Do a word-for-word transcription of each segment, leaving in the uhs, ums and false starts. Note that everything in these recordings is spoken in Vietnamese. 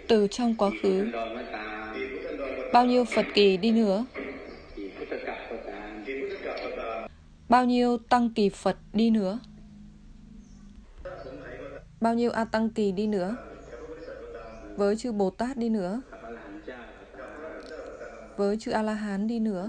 từ trong quá khứ. Bao nhiêu Phật kỳ đi nữa, bao nhiêu Tăng kỳ Phật đi nữa, bao nhiêu A Tăng kỳ đi nữa, với chư Bồ Tát đi nữa, với chư A-la-hán đi nữa,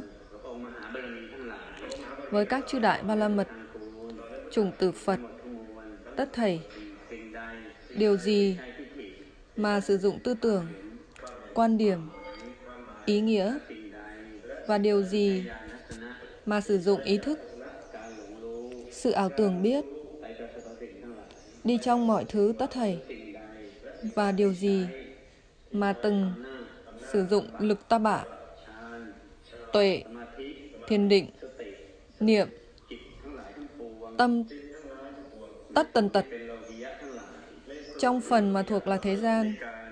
với các chư Đại Ba La Mật, chủng tử Phật, tất thảy, điều gì mà sử dụng tư tưởng, quan điểm, ý nghĩa, và điều gì mà sử dụng ý thức, sự ảo tưởng biết, đi trong mọi thứ tất thảy, và điều gì mà từng sử dụng lực ta bạ, tuệ, thiền định, niệm, tâm, tất tần tật, trong phần mà thuộc là thế gian,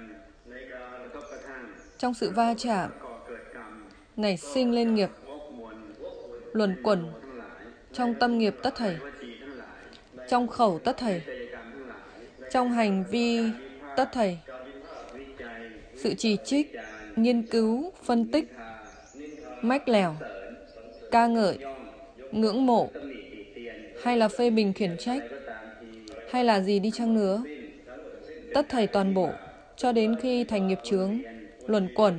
trong sự va chạm, nảy sinh lên nghiệp, luẩn quẩn, trong tâm nghiệp tất thảy, trong khẩu tất thảy, trong hành vi tất thảy, sự chỉ trích, nghiên cứu, phân tích, mách lẻo, ca ngợi, ngưỡng mộ, hay là phê bình khiển trách, hay là gì đi chăng nữa, tất thảy toàn bộ, cho đến khi thành nghiệp chướng, luẩn quẩn,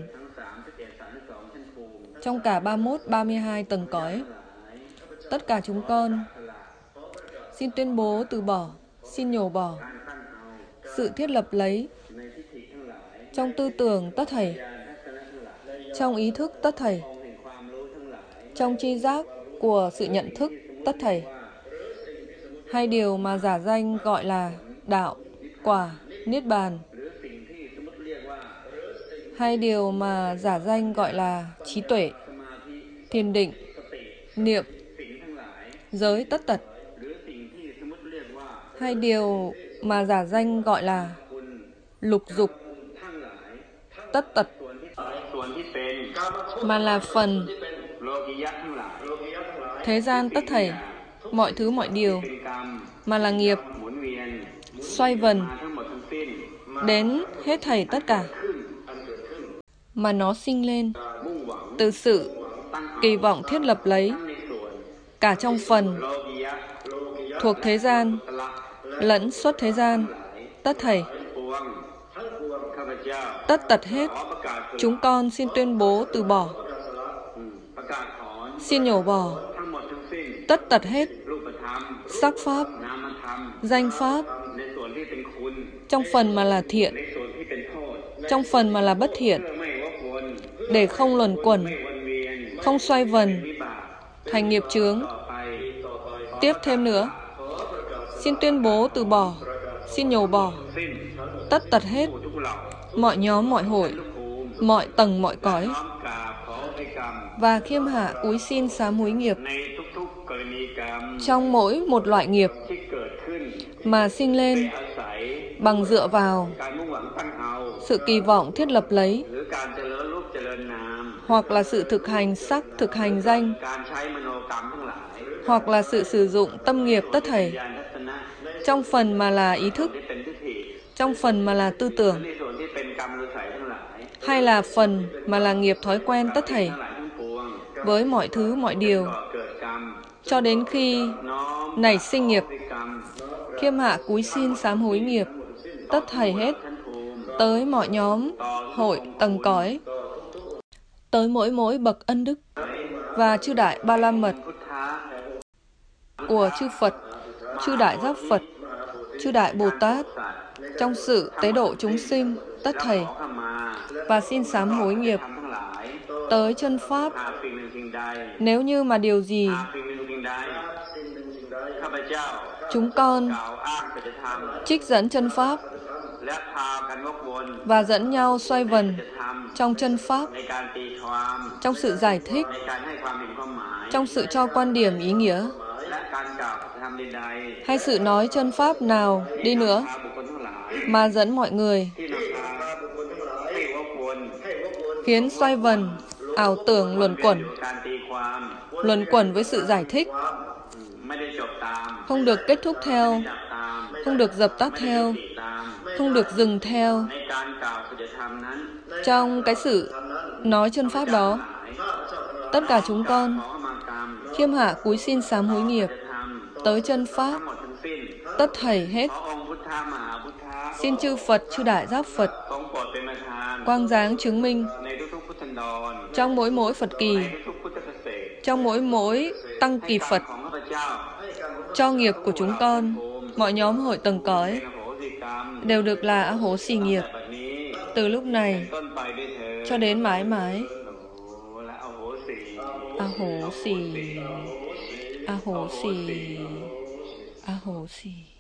trong cả ba mươi mốt, ba mươi hai tầng cõi. Tất cả chúng con xin tuyên bố từ bỏ, xin nhổ bỏ sự thiết lập lấy trong tư tưởng tất thảy, trong ý thức tất thảy, trong tri giác của sự nhận thức tất thảy, hay điều mà giả danh gọi là đạo, quả, niết bàn, hay điều mà giả danh gọi là trí tuệ, thiền định, niệm, giới tất tật, hay điều mà giả danh gọi là lục dục, tất tật, mà là phần thế gian tất thảy, mọi thứ mọi điều, mà là nghiệp, xoay vần, đến hết thảy tất cả, mà nó sinh lên từ sự kỳ vọng thiết lập lấy, cả trong phần thuộc thế gian, lẫn xuất thế gian, tất thảy, tất tật hết. Chúng con xin tuyên bố từ bỏ, xin nhổ bỏ tất tật hết, sắc pháp, danh pháp, trong phần mà là thiện, trong phần mà là bất thiện, để không luẩn quẩn, không xoay vần, thành nghiệp chướng. Tiếp thêm nữa, xin tuyên bố từ bỏ, xin nhổ bỏ tất tật hết, mọi nhóm mọi hội, mọi tầng mọi cõi, và khiêm hạ cúi xin sám hối nghiệp trong mỗi một loại nghiệp mà sinh lên bằng dựa vào sự kỳ vọng thiết lập lấy, hoặc là sự thực hành sắc, thực hành danh, hoặc là sự sử dụng tâm nghiệp tất thảy, trong phần mà là ý thức, trong phần mà là tư tưởng, hay là phần mà là nghiệp thói quen tất thảy, với mọi thứ mọi điều, cho đến khi nảy sinh nghiệp, khiêm hạ cúi xin sám hối nghiệp tất thảy hết, tới mọi nhóm, hội, tầng cõi, tới mỗi mỗi bậc ân đức và chư Đại Ba La Mật của chư Phật, chư Đại Giác Phật, chư Đại Bồ Tát, trong sự tế độ chúng sinh tất thảy, và xin sám hối nghiệp tới chân Pháp. Nếu như mà điều gì chúng con trích dẫn chân Pháp và dẫn nhau xoay vần trong chân Pháp, trong sự giải thích, trong sự cho quan điểm ý nghĩa, hay sự nói chân Pháp nào đi nữa mà dẫn mọi người khiến xoay vần, ảo tưởng luẩn quẩn, luẩn quẩn với sự giải thích, không được kết thúc theo, không được dập tắt theo, không được dừng theo, Trong cái sự nói chân pháp đó, tất cả chúng con khiêm hạ cúi xin sám hối nghiệp tới chân pháp, tất thảy hết. Xin chư Phật, chư Đại Giác Phật quang giáng chứng minh trong mỗi mỗi Phật kỳ, trong mỗi mỗi tăng kỳ Phật, cho nghiệp của chúng con, mọi nhóm hội tầng cõi đều được là A Hố Xì nghiệp từ lúc này cho đến mãi mãi. A Hố Xì, A Hố Xì, A Hố Xì.